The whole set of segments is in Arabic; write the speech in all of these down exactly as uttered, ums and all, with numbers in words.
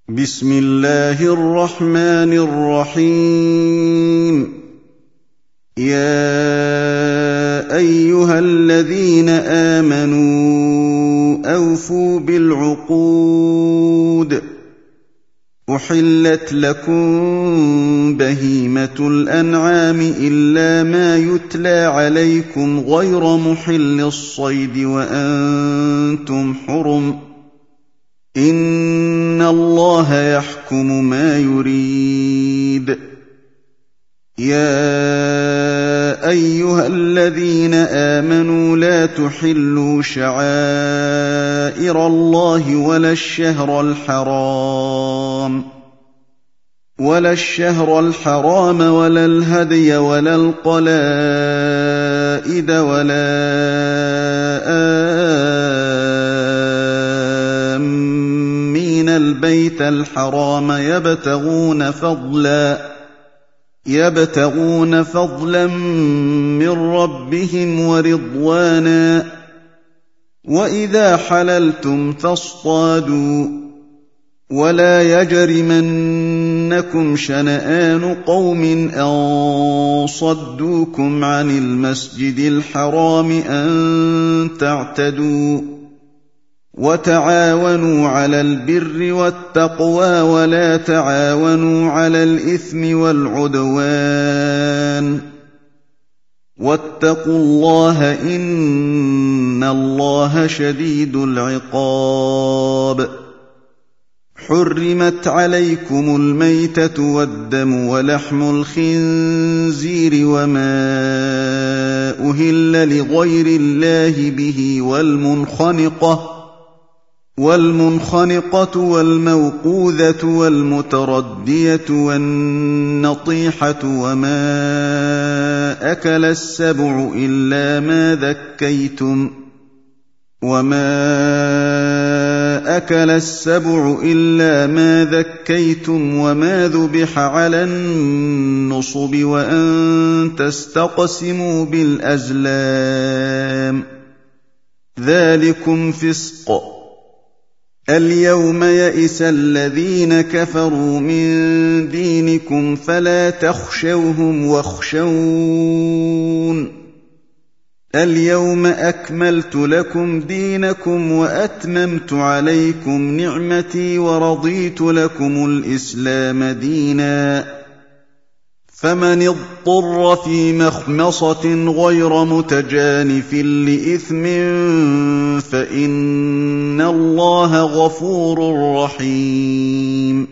بسم الله الرحمن الرحيم. يا أيها الذين آمنوا أوفوا بالعقود. أحلت لكم بهيمة الأنعام إلا ما يتلى عليكم غير محل الصيد وأنتم حرم. إن الله يحكم ما يريد. يا أيها الذين آمنوا لا تحلوا شعائر الله ولا الشهر الحرام ولا الشهر الحرام ولا الهدي ولا القلائد ولا آمين البيت الحرام يبتغون فضلا يبتغون فضلا من ربهم ورضوانا. وإذا حللتم فاصطادوا ولا يجرمنكم شنآن قوم أن صدوكم عن المسجد الحرام أن تعتدوا. وتعاونوا على البر والتقوى ولا تعاونوا على الإثم والعدوان. واتقوا الله إن الله شديد العقاب. حرمت عليكم الميتة والدم ولحم الخنزير وما أهل لغير الله به والمنخنقة والمنخنقة والموقوذة والمتردية والنطيحة وما أكل السبع إلا ما ذكيتم وما أكل السبع إلا ما ذكيتم وما ذبح على النصب وأن تستقسموا بالأزلام ذلكم فسق. اليوم يئس الذين كفروا من دينكم فلا تخشوهم واخشون. اليوم أكملت لكم دينكم وأتممت عليكم نعمتي ورضيت لكم الإسلام دينا. فمن اضطر في مخمصة غير متجانف لإثم فإن الله غفور رحيم.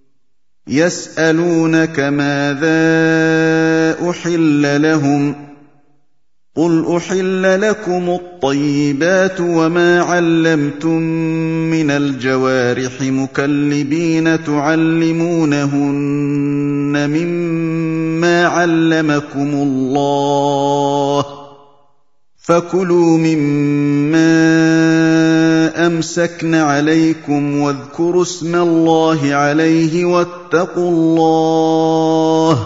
يسألونك ماذا أحل لهم قل أحل لكم الطيبات وما علمتم من الجوارح مكلبين تعلمونهن مما علمكم الله فكلوا مما أمسكن عليكم واذكروا اسم الله عليه واتقوا الله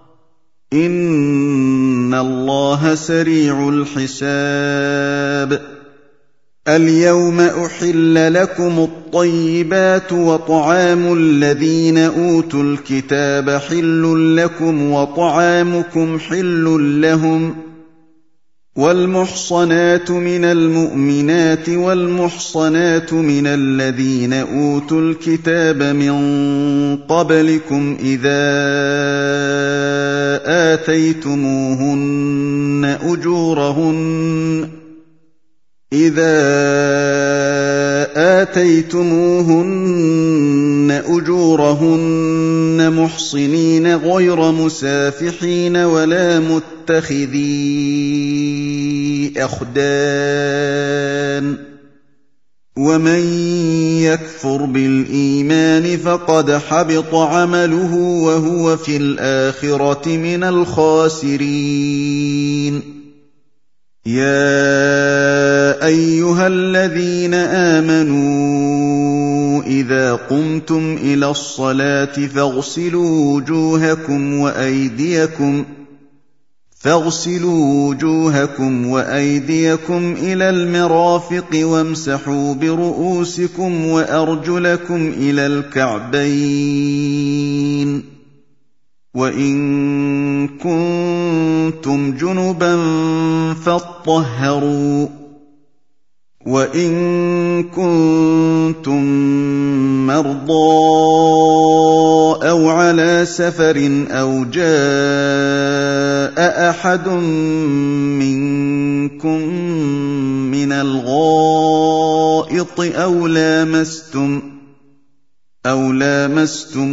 إن الله سريع الحساب. اليوم أحل لكم الطيبات وطعام الذين أوتوا الكتاب حل لكم وطعامكم حل لهم. والمحصنات من المؤمنات والمحصنات من الذين أوتوا الكتاب من قبلكم إذا آتيتموهن أجورهن إذا آتيتموهن أجورهن محصنين غير مسافحين ولا متخذي أخدان. ومن يكفر بالإيمان فقد حبط عمله وهو في الآخرة من الخاسرين. يا أيها الذين آمنوا إذا قمتم إلى الصلاة فاغسلوا وجوهكم وأيديكم فاغسلوا وجوهكم وأيديكم إلى المرافق وامسحوا برؤوسكم وأرجلكم إلى الكعبين وإن كنتم جنبا فاطهروا وإن كنتم مرضى أو على سفر أو جاء أحد منكم من الغائط أو لامستم أو لامستم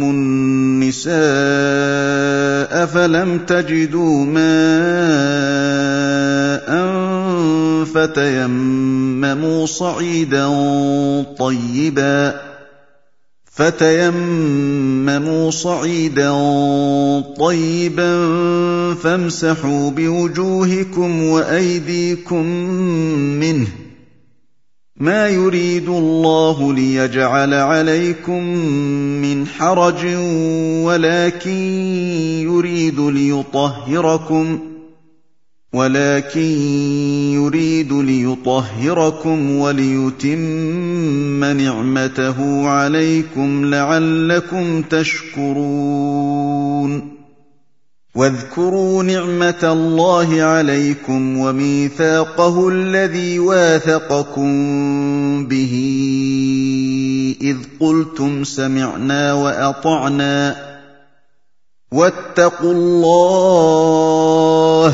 النساء فلم تجدوا ماء فتيمموا صعيدا طيبا فتيمموا صعيدا طيبا فامسحوا بوجوهكم وأيديكم منه ما يريد الله ليجعل عليكم من حرج ولكن يريد ليطهركم ولكن يريد ليطهركم وليتم نعمته عليكم لعلكم تشكرون واذكروا نعمة الله عليكم وميثاقه الذي واثقكم به إذ قلتم سمعنا وأطعنا واتقوا الله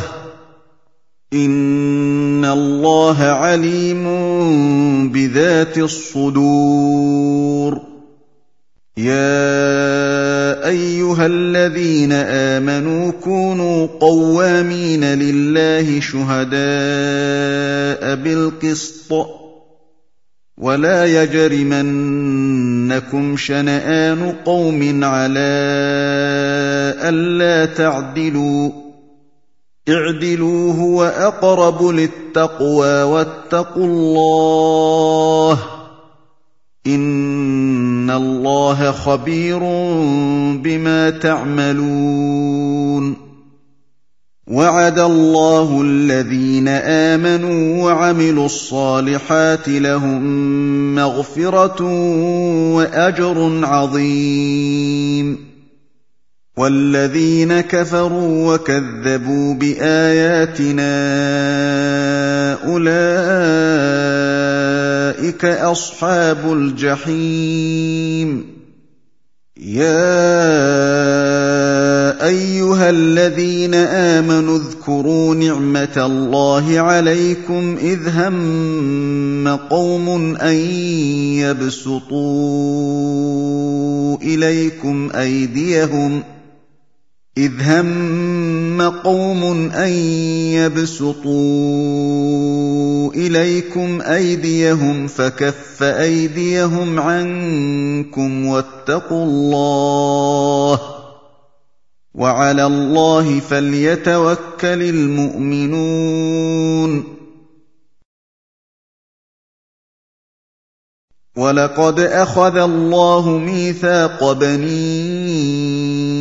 إن الله عليم بذات الصدور يا أيها الذين آمنوا كونوا قوامين لله شهداء بالقسط ولا يجرمنكم شنآن قوم على ألا تعدلوا اعدلوا هو أقرب للتقوى واتقوا الله إن الله خبير بما تعملون وعد الله الذين آمنوا وعملوا الصالحات لهم مغفرة وأجر عظيم والذين كفروا وكذبوا بآياتنا أولئك أصحاب الجحيم يا أيها الذين آمنوا اذكروا نعمة الله عليكم إذ هم قوم أن يبسطوا إليكم أيديهم إذ هم قوم أن يبسطوا إليكم أيديهم فكف أيديهم عنكم واتقوا الله وعلى الله فليتوكل المؤمنون ولقد أخذ الله ميثاق بني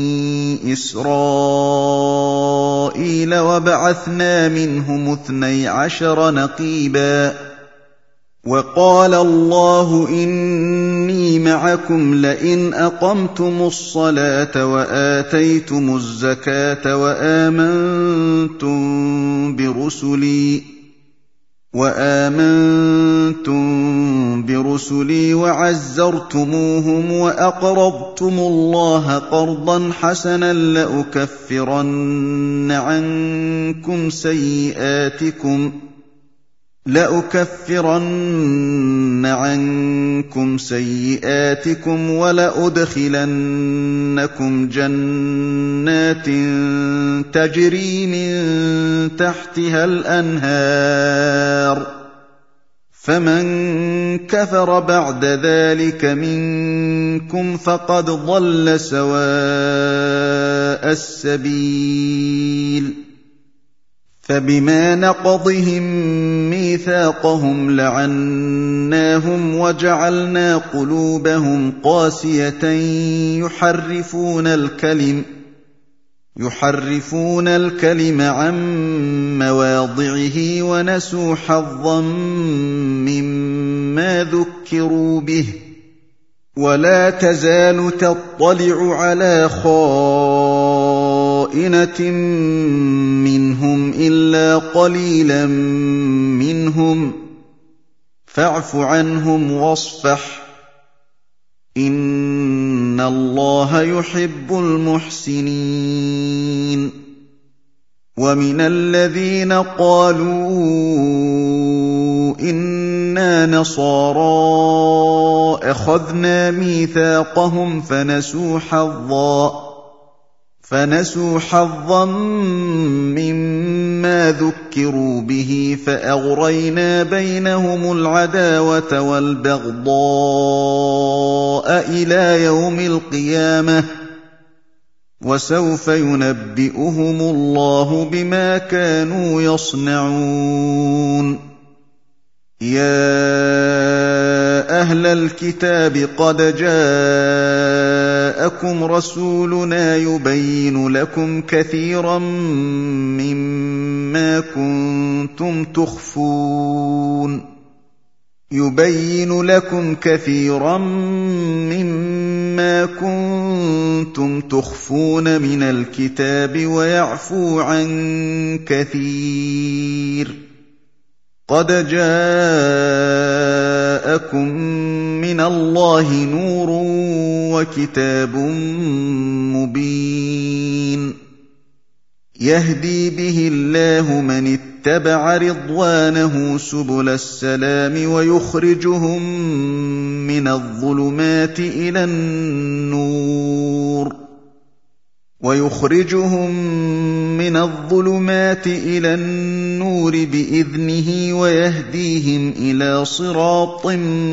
إسرائيل وبعثنا منهم اثني عشر نقيبا وقال الله إني معكم لئن أقمتم الصلاة وآتيتم الزكاة وآمنتم برسلي وآمنتم برسلي وعزرتموهم وأقرضتم الله قرضا حسنا لأكفرن عنكم سيئاتكم لأكفرن عنكم سيئاتكم ولأدخلنكم جنات تجري من تحتها الأنهار فمن كفر بعد ذلك منكم فقد ضل سواء السبيل فبما نقضهم ميثاقهم لعناهم وجعلنا قلوبهم قاسية يحرفون الكلم يحرفون الكلم عن مواضعه ونسوا حظا مما ذكروا به ولا تزال تطلع على خائنة منهم إلا قليلا منهم فاعف عنهم واصفح إن الله يحب المحسنين ومن الذين قالوا إنا نصارى أخذنا ميثاقهم فنسوا حظا فنسوا حظا مما ذكروا به فأغرينا بينهم العداوة والبغضاء إلى يوم القيامة وسوف ينبئهم الله بما كانوا يصنعون يا أهل الكتاب قد جاءكم رسولنا يبين لكم كثيرا مما كنتم تخفون يبين لكم كثيرا مما كنتم تخفون من الكتاب ويعفو عن كثير قد جاءكم من الله نور وكتاب مبين يهدي به الله من اتبع رضوانه سبل السلام ويخرجهم من الظلمات إلى النور ويخرجهم من الظلمات إلى النور بإذنه ويهديهم إلى صراط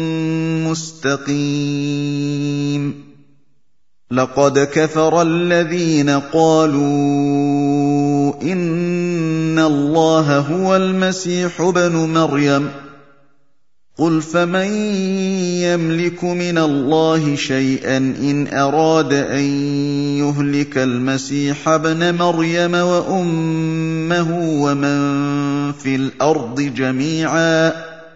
مستقيم لقد كفر الذين قالوا إن الله هو المسيح ابن مريم قل فمن يملك من الله شيئا إن أراد أن يهلك المسيح ابن مريم وأمه ومن في الأرض جميعا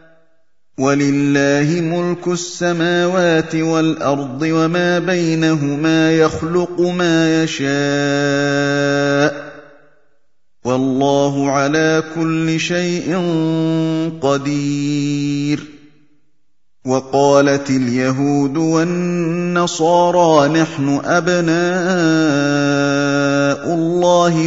ولله ملك السماوات والأرض وما بينهما يخلق ما يشاء والله على كل شيء قدير وقالت اليهود والنصارى نحن أبناء الله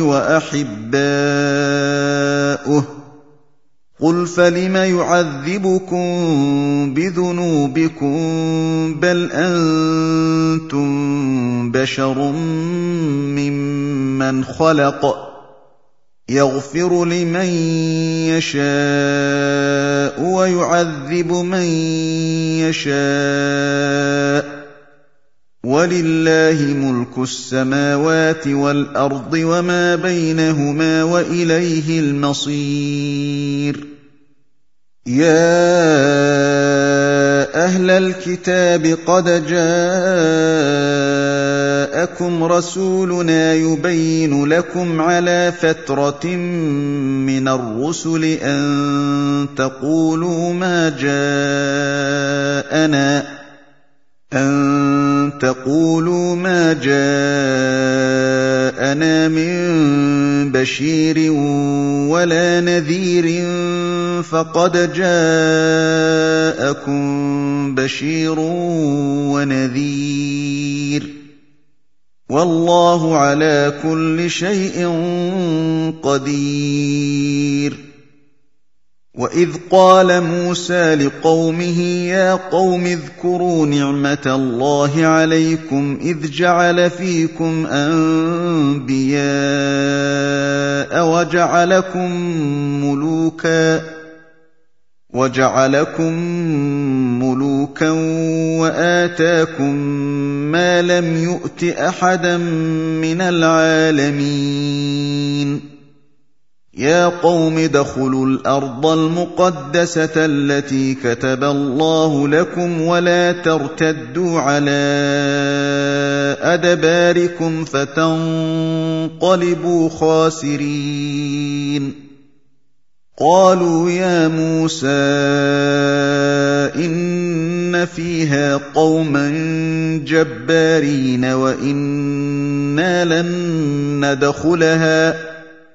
وأحباؤه قل فلم يعذبكم بذنوبكم بل أنتم بشر ممن خلق يغفر لمن يشاء ويعذب من يشاء ولله ملك السماوات والأرض وما بينهما وإليه المصير يا أهل الكتاب قد جاءكم رسولنا يبين لكم على فترة من الرسل أن تقولوا ما جاءنا أن تقولوا ما جاءنا من بشير ولا نذير فقد جاءكم بشير ونذير والله على كل شيء قدير وإذ قال موسى لقومه يا قوم اذكروا نعمة الله عليكم إذ جعل فيكم أنبياء وجعلكم ملوكا وجعلكم ملوكا وآتاكم ما لم يؤت أحدا من العالمين يا قوم ادخلوا الأرض المقدسة التي كتب الله لكم ولا ترتدوا على أدباركم فتنقلبوا خاسرين قالوا يا موسى إن فيها قوما جبارين وإنا لن ندخلها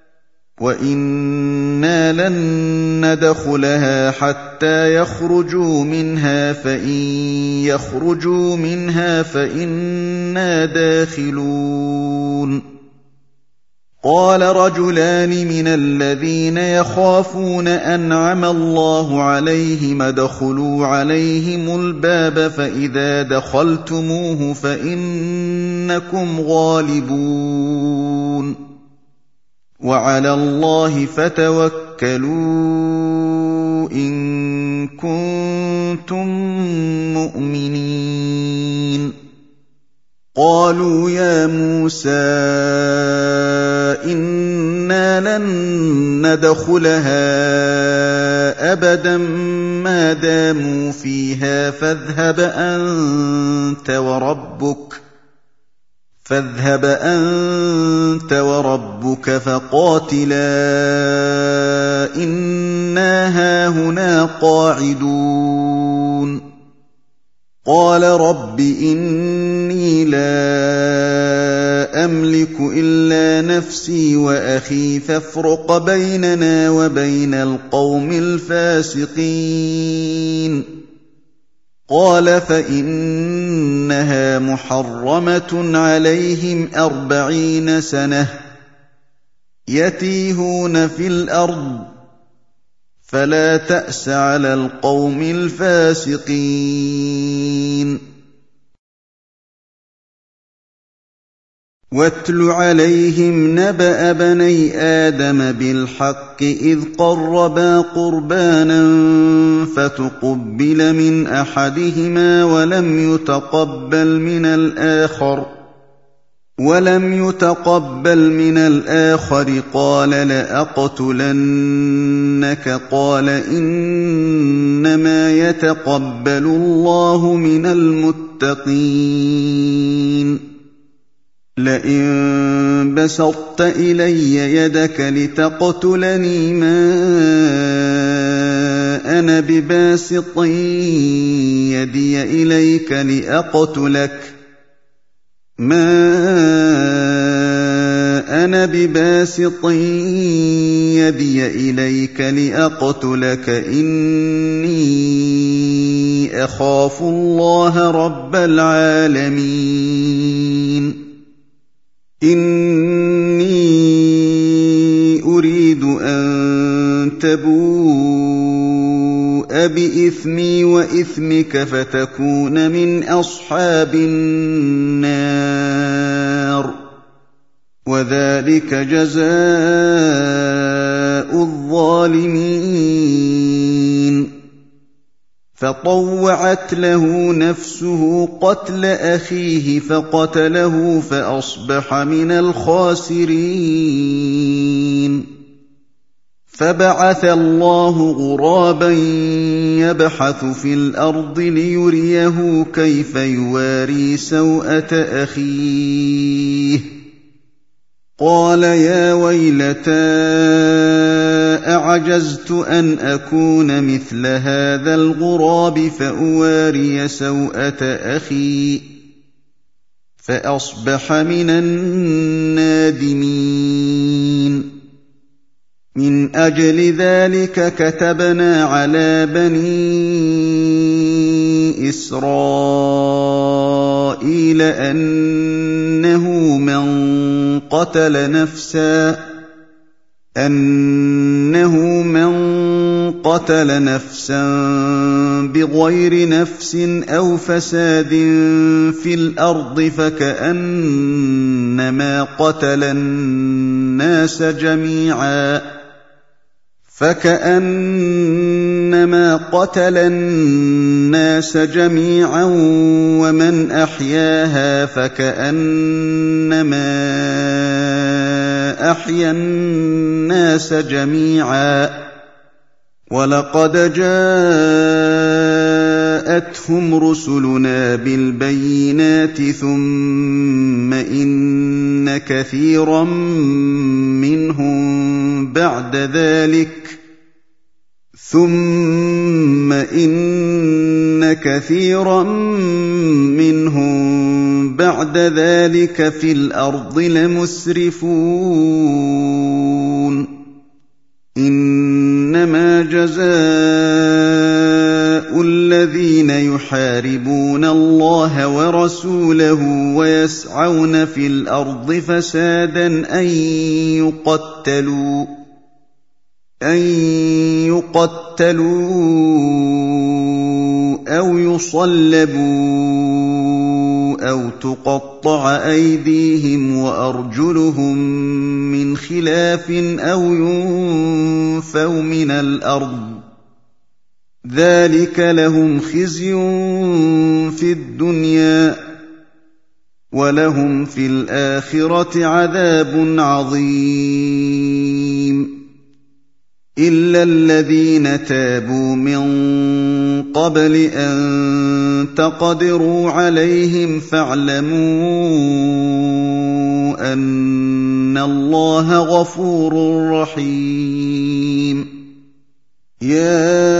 وَإِنَّا لَن نَّدْخُلَهَا حَتَّىٰ يَخْرُجُوا مِنْهَا فَإِن يَخْرُجُوا مِنْهَا فَإِنَّا دَاخِلُونَ قَالَ رَجُلَانِ مِنَ الَّذِينَ يَخَافُونَ أَنْعَمَ اللَّهُ عَلَيْهِمُ ادْخُلُوا عَلَيْهِمُ الْبَابَ فَإِذَا دَخَلْتُمُوهُ فَإِنَّكُمْ غَالِبُونَ وَعَلَى اللَّهِ فَتَوَكَّلُوا إِن كُنتُم مُّؤْمِنِينَ قَالُوا يَا مُوسَىٰ إِنَّا لَن نَّدْخُلَهَا أَبَدًا مَّا دَامُوا فِيهَا فاذهب أَنتَ وَرَبُّكَ فاذهب أنت وربك فقاتلا إنا هاهنا قاعدون قال رب إني لا أملك إلا نفسي وأخي فافرق بيننا وبين القوم الفاسقين قال فإنها محرمة عليهم أربعين سنة يتيهون في الأرض فلا تأس على القوم الفاسقين واتل عليهم نبأ بني آدم بالحق إذ قربا قربانا فتقبل من أحدهما ولم يتقبل من الآخر ولم يتقبل من الآخر قال لأقتلنك قال إنما يتقبل الله من المتقين لئن بسطت إلي يدك لتقتلني ما أنا بباسط يدي إليك لأقتلك ما أنا بباسط يدي إليك لأقتلك إني أخاف الله رب العالمين إني أريد أن تبوء بإثمي وإثمك فتكون من أصحاب النار وذلك جزاء الظالمين فطوعت له نفسه قتل أخيه فقتله فأصبح من الخاسرين فبعث الله غرابا يبحث في الأرض ليريه كيف يواري سوءة أخيه قال يا ويلتى أعجزت أن أكون مثل هذا الغراب فأواري سوءة أخي فأصبح من النادمين من أجل ذلك كتبنا على بني إسرائيل أنه من قتل نفسا أنه من قتل نفسا بغير نفس أو فساد في الأرض فكأنما قتل الناس جميعا فكأنما قتل الناس جميعا ومن أحياها فكأنما أحيا الناس جميعا ولقد جاءتهم رسلنا بالبينات ثم إن كثيرا منهم بعد ذلك ثم إن كثيرا منهم بعد ذلك في الأرض لمسرفون إنما جزاء الذين يحاربون الله ورسوله ويسعون في الأرض فسادا أن يقتلوا أن يقتلوا أو يصلبوا أو تقطع أيديهم وأرجلهم من خلاف أو ينفوا من الأرض ذلك لهم خزي في الدنيا ولهم في الآخرة عذاب عظيم إلا الذين تابوا من قبل أن تقدروا عليهم فاعلموا أن الله غفور رحيم يا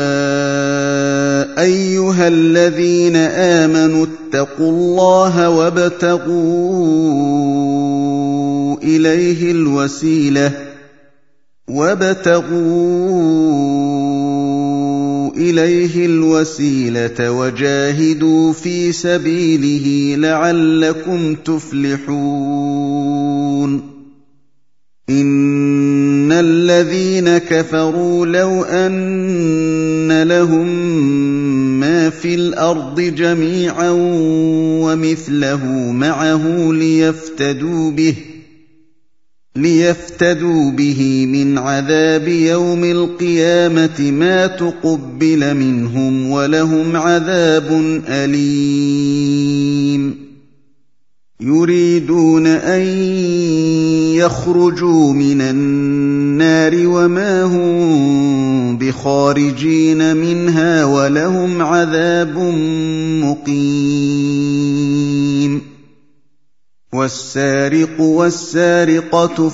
أيها الذين آمنوا اتقوا الله وابتغوا إليه الوسيلة وابتغوا إليه الوسيلة وجاهدوا في سبيله لعلكم تفلحون إن الذين كفروا لو أن لهم ما في الأرض جميعا ومثله معه ليفتدوا به ليفتدوا به من عذاب يوم القيامة ما تقبل منهم ولهم عذاب أليم يريدون أن يخرجوا من النار وما هم بخارجين منها ولهم عذاب مقيم والسارق والسارقة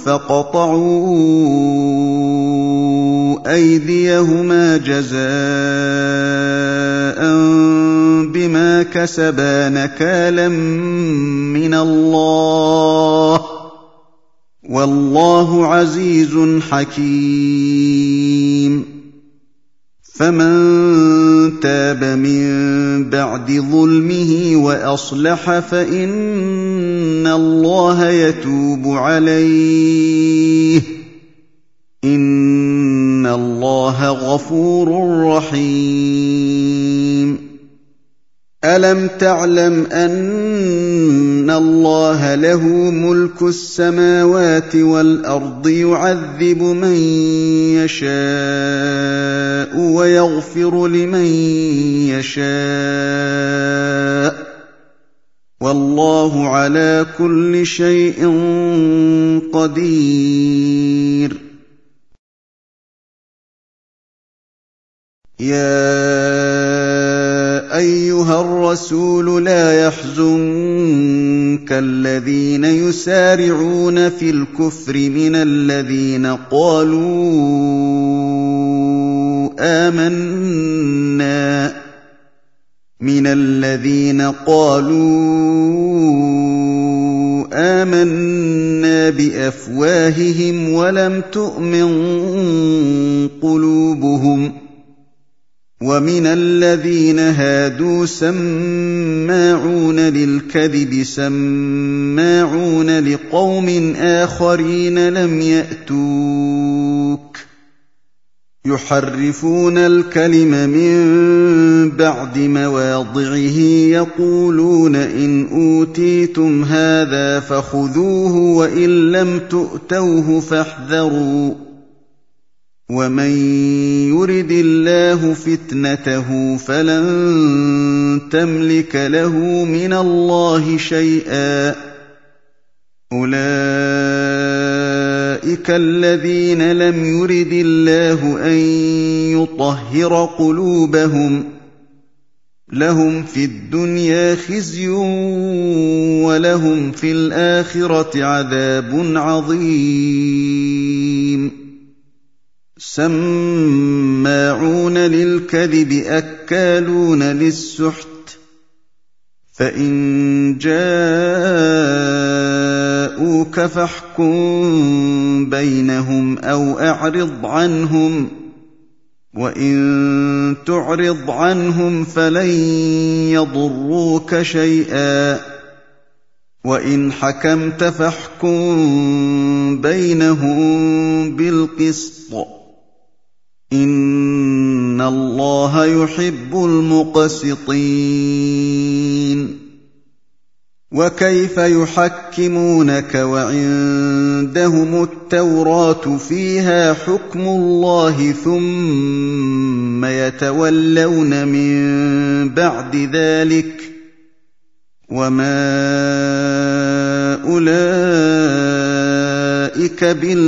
فاقطعوا أيديهما جزاء بما كسبا نكالا من الله والله عزيز حكيم فمن تاب من بعد ظلمه وأصلح فإن الله يتوب عليه إن الله غفور رحيم ألم تعلم أن الله له ملك السماوات والأرض يعذب من يشاء ويغفر لمن يشاء والله على كل شيء قدير يا أيها الرسول لا يحزنك الذين يسارعون في الكفر من الذين قالوا آمنا من الذين قالوا آمنا بأفواههم ولم تؤمن قلوبهم ومن الذين هادوا سماعون للكذب سماعون لقوم آخرين لم يأتوك يحرفون الكلم من بعد مواضعه يقولون إن أوتيتم هذا فخذوه وإن لم تؤتوه فاحذروا ومن يرد الله فتنته فلن تملك له من الله شيئا أولئك الذين لم يرد الله أن يطهر قلوبهم لهم في الدنيا خزي ولهم في الآخرة عذاب عظيم سماعون للكذب أكالون للسحت فإن جاءوك فاحكم بينهم أو أعرض عنهم وإن تعرض عنهم فلن يضروك شيئا وإن حكمت فاحكم بينهم بالقسط إن الله يحب المقسطين وكيف يحكمونك وعندهم التوراة فيها حكم الله ثم يتولون من بعد ذلك وما أولئك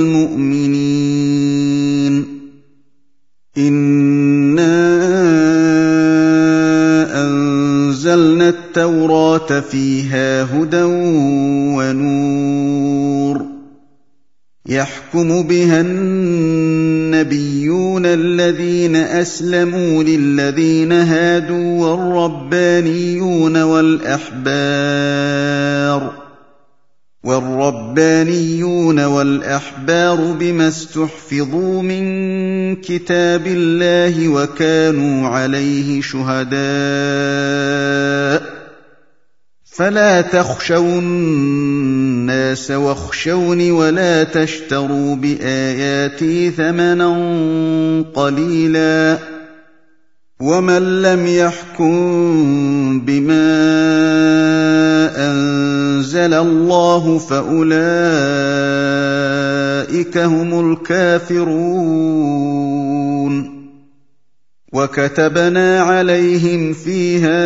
بالمؤمنين إنا أنزلنا التوراة فيها هدى ونور يحكم بها النبيون الذين أسلموا للذين هادوا والربانيون والأحبار والربانيون والأحبار بما استحفظوا من كتاب الله وكانوا عليه شهداء فلا تخشوا الناس واخشوني ولا تشتروا بآياتي ثمنا قليلا ومن لم يحكم بما أنزل الله فأولئك هم الكافرون وكتبنا عليهم فيها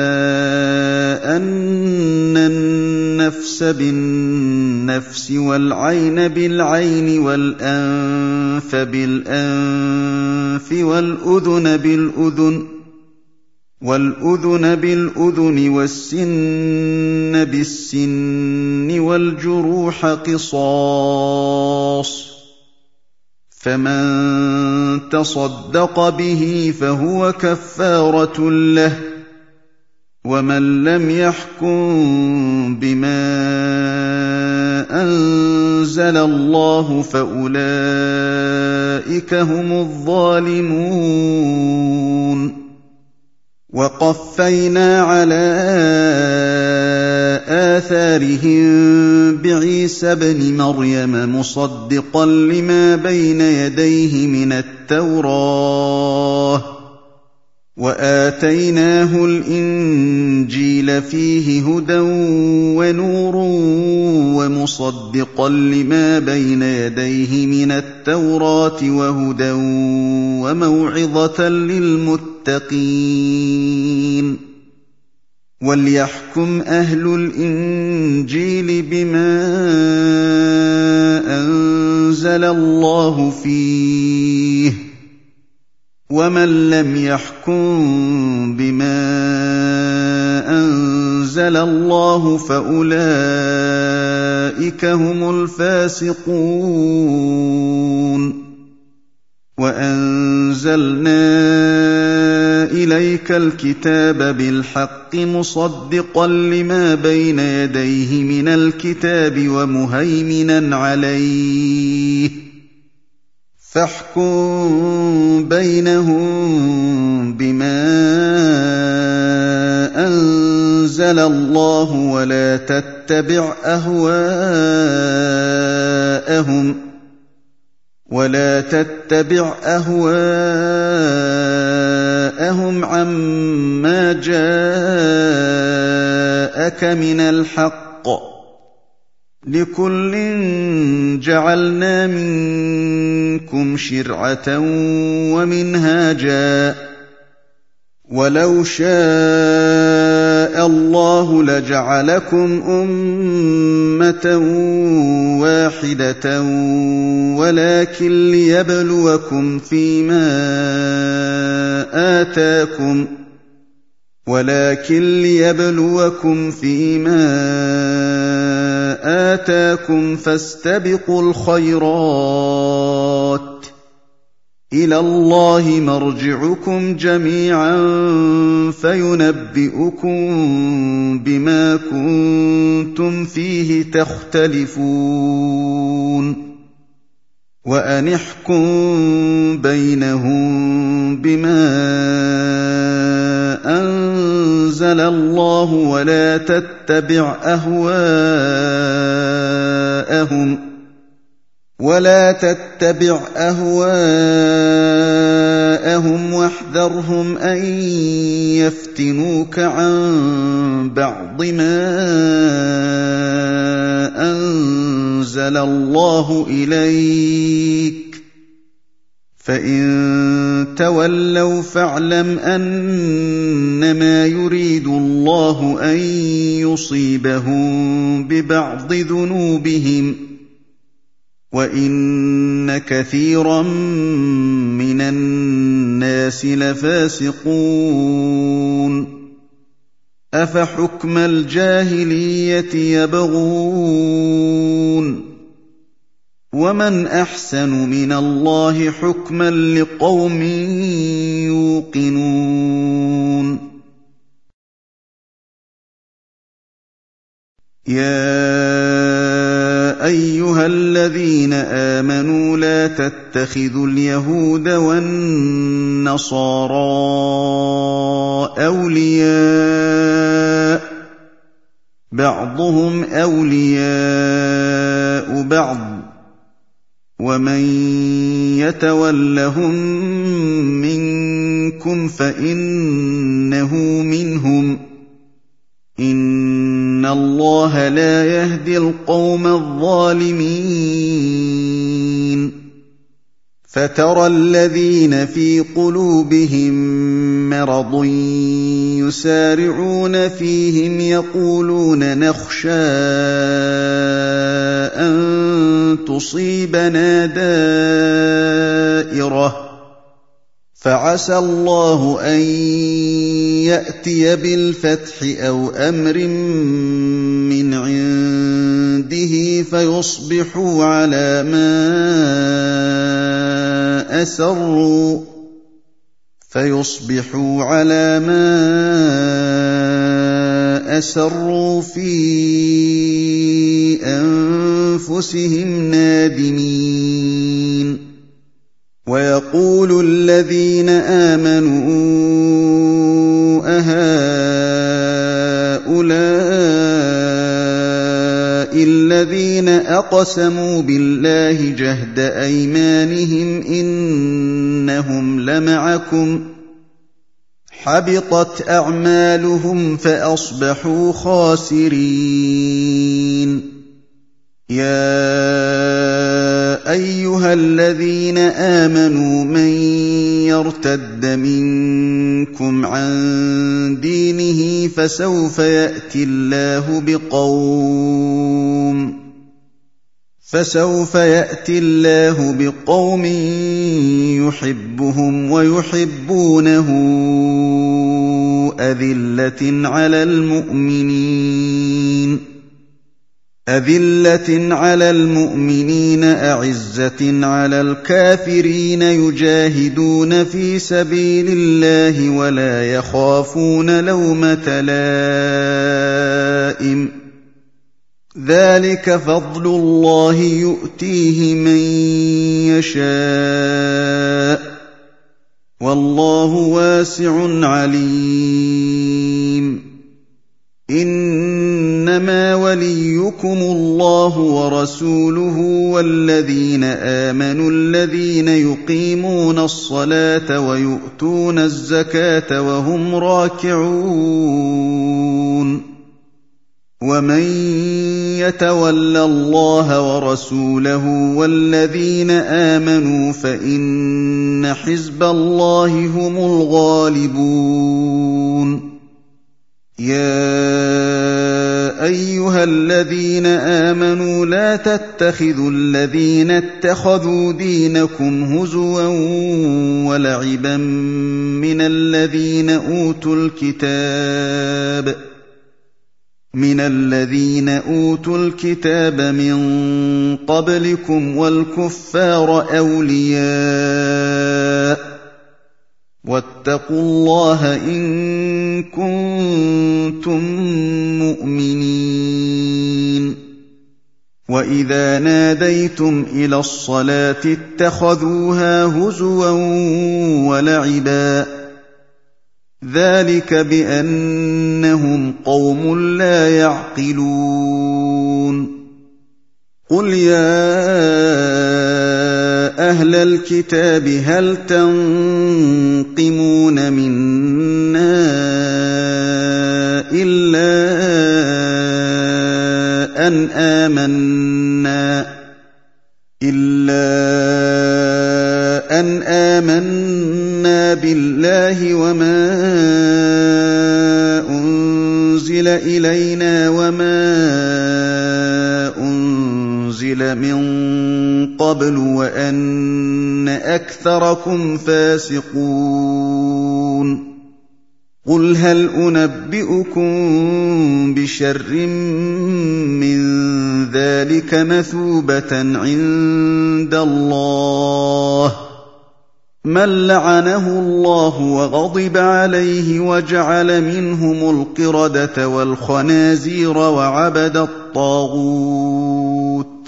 أن النفس بالنفس والعين بالعين والأنف بالأنف والأذن بالأذن والأذن بالأذن والسن بالسن والجروح قصاص فمن تصدق به فهو كفارة له ومن لم يحكم بما أنزل الله فأولئك هم الظالمون وقفينا على آثارهم بعيسى ابن مريم مصدقا لما بين يديه من التوراة وآتيناه الإنجيل فيه هدى ونور ومصدقا لما بين يديه من التوراة وهدى وموعظة للمتقين وليحكم أهل الإنجيل بما أنزل الله فيه ومن لم يحكم بما أنزل الله فأولئك هم الفاسقون وأنزلنا إليك الكتاب بالحق مصدقا لما بين يديه من الكتاب ومهيمنا عليه فاحكم بينهم بما أنزل الله ولا تتبع أهواءهم ولا تتبع أهواءهم عما جاءك من الحق لِكُلٍّ جَعَلْنَا مِنكُمْ شِرْعَةً وَمِنْهَاجًا ۚ وَلَوْ شَاءَ اللَّهُ لَجَعَلَكُمْ أُمَّةً وَاحِدَةً وَلَٰكِن لِّيَبْلُوَكُمْ فِيمَا آتَاكُمْ وَلَٰكِن لِّيَبْلُوَكُمْ فِيمَا آتَاكُمْ فَاسْتَبِقُوا الْخَيْرَاتِ ۚ إِلَى اللَّهِ مَرْجِعُكُمْ جَمِيعًا فَيُنَبِّئُكُم بِمَا كُنتُمْ فِيهِ تَخْتَلِفُونَ وَأَنِ احْكُم بَيْنَهُم بِمَا أَنزَلَ اللَّهُ وَلَا تَتَّبِعْ أَهْوَاءَهُمْ وَلَا تَتَّبِعْ أَهْوَاءَهُمْ وَاحْذَرْهُمْ أَن يَفْتِنُوكَ عَن بَعْضِ مَا أَنزَلَ اللَّهُ إِلَيْكَ ۖ فَإِن تَوَلَّوْا فَاعْلَمْ أَنَّمَا يُرِيدُ اللَّهُ أَن يُصِيبَهُم بِبَعْضِ ذُنُوبِهِمْ ۗ وَإِنَّ كَثِيرًا مِّنَ النَّاسِ لَفَاسِقُونَ أَفَحُكْمَ الْجَاهِلِيَّةِ يَبْغُونَ وَمَنْ أَحْسَنُ مِنَ اللَّهِ حُكْمًا لِّقَوْمٍ يُوقِنُونَ يَا أَيُّهَا الَّذِينَ آمَنُوا لَا تَتَّخِذُوا الْيَهُودَ وَالنَّصَارَىٰ أَوْلِيَاءَ ۘ بَعْضُهُمْ أَوْلِيَاءُ بَعْضٍ ۚ وَمَن يَتَوَلَّهُم مِّنكُمْ فَإِنَّهُ مِنْهُمْ ۗ إِنَّ اللَّهَ لَا يَهْدِي الْقَوْمَ الظَّالِمِينَ فَتَرَى الَّذِينَ فِي قُلُوبِهِم مَّرَضٌ يُسَارِعُونَ فِيهِمْ يَقُولُونَ نَخْشَىٰ أَن تُصِيبَنَا دَائِرَةٌ ۚ فَعَسَى اللَّهُ أَن يَأْتِيَ بِالْفَتْحِ أَوْ أَمْرٍ مِّنْ عِندِهِ فَيُصْبِحُوا عَلَىٰ مَا أَسَرُّوا فَيُصْبِحُوا عَلَىٰ مَا أَسَرُّوا فِي أَنفُسِهِمْ نَادِمِينَ وَيَقُولُ الَّذِينَ آمَنُوا أَهَٰؤُلَاءِ الَّذِينَ أَقْسَمُوا بِاللَّهِ جَهْدَ أَيْمَانِهِمْ إِنَّهُمْ لَمَعَكُمْ ۚ حَبِطَتْ أَعْمَالُهُمْ فَأَصْبَحُوا خَاسِرِينَ يَا أَيُّهَا الَّذِينَ آمَنُوا مَن يَرْتَدَّ مِنكُمْ عَن دِينِهِ فَسَوْفَ يَأْتِي اللَّهُ بِقَوْمٍ فَسَوْفَ يَأْتِي اللَّهُ بِقَوْمٍ يُحِبُّهُمْ وَيُحِبُّونَهُ أَذِلَّةٍ عَلَى الْمُؤْمِنِينَ أذلة على المؤمنين أعزة على الكافرين يجاهدون في سبيل الله ولا يخافون لومة لائم ذلك فضل الله يؤتيه من يشاء والله واسع عليم إنما وليكم الله ورسوله والذين آمنوا الذين يقيمون الصلاة ويؤتون الزكاة وهم راكعون ومن يتول الله ورسوله والذين آمنوا فإن حزب الله هم الغالبون. يا أيها الذين آمنوا لا تتخذوا الذين اتخذوا دينكم هزوا ولعبا من الذين أوتوا الكتاب من الذين أوتوا الكتاب من قبلكم والكفار أولياء واتقوا الله إن كنتم مؤمنين. وإذا ناديتم إلى الصلاة اتخذوها هزوا ولعبا ذلك بأنهم قوم لا يعقلون. قل يا أهل الكتاب هل تنقمون منا إلا أن آمنا إلا أن آمنا بالله وما أنزل إلينا وما أنزل من قبل وأن أكثركم فاسقون. قل هل أنبئكم بشر من ذلك مثوبة عند الله من لعنه الله وغضب عليه وجعل منهم القردة والخنازير وعبد الطاغوت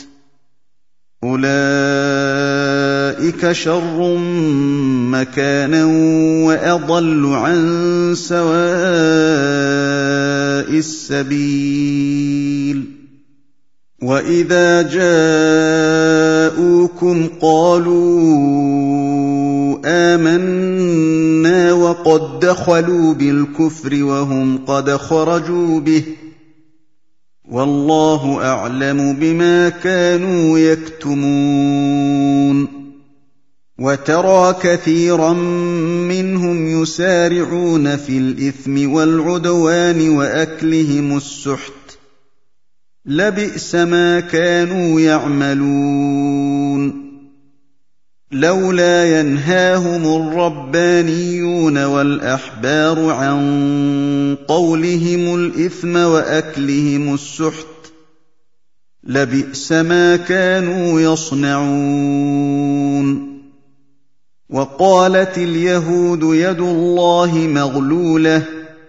أولئك شر مكانا وأضل عن سواء السبيل. وإذا جاءوكم قالوا آمنا وقد دخلوا بالكفر وهم قد خرجوا به والله أعلم بما كانوا يكتمون. وترى كثيرا منهم يسارعون في الإثم والعدوان وأكلهم السحت لبئس ما كانوا يعملون. لولا ينهاهم الربانيون والأحبار عن قولهم الإثم وأكلهم السحت لبئس ما كانوا يصنعون. وقالت اليهود يد الله مغلولة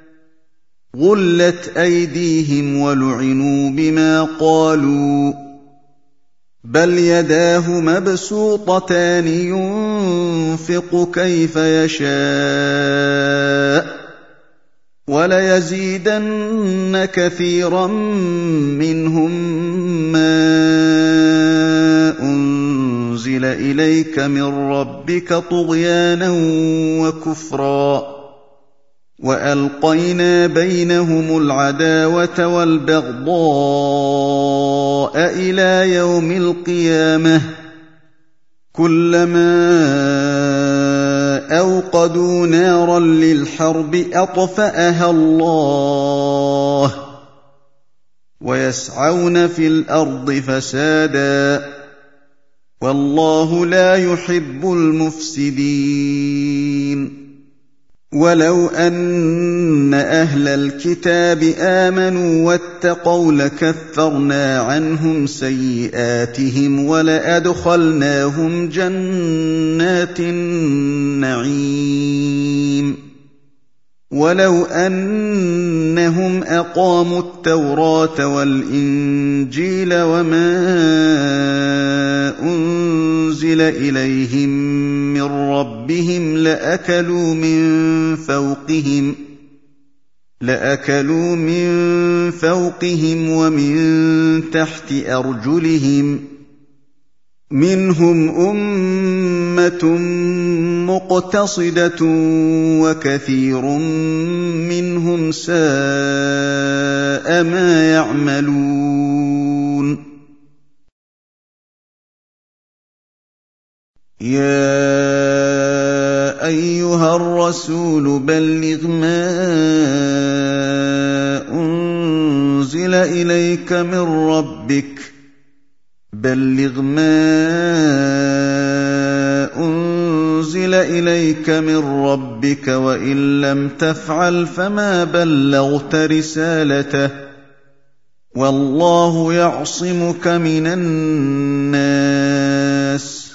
غلت أيديهم ولعنوا بما قالوا بل يداه مبسوطتان ينفق كيف يشاء وليزيدن كثيرا منهم ما أنزل إليك من ربك طغيانا وكفرا وألقينا بينهم العداوة والبغضاء إلى يوم القيامة كلما أوقدوا نارا للحرب أطفأها الله ويسعون في الأرض فسادا والله لا يحب المفسدين. ولو أن أهل الكتاب آمنوا واتقوا لكفرنا عنهم سيئاتهم ولأدخلناهم جنات النعيم. ولو أنهم أقاموا التوراة والإنجيل وما أنزل إليهم من ربهم لأكلوا من فوقهم لأكلوا من فوقهم ومن تحت أرجلهم منهم أمة مقتصدة وكثير منهم ساء ما يعملون. أيها الرسول بلغ ما أنزل إليك من ربك بلغ ما أنزل إليك من ربك وإن لم تفعل فما بلغت رسالته والله يعصمك من الناس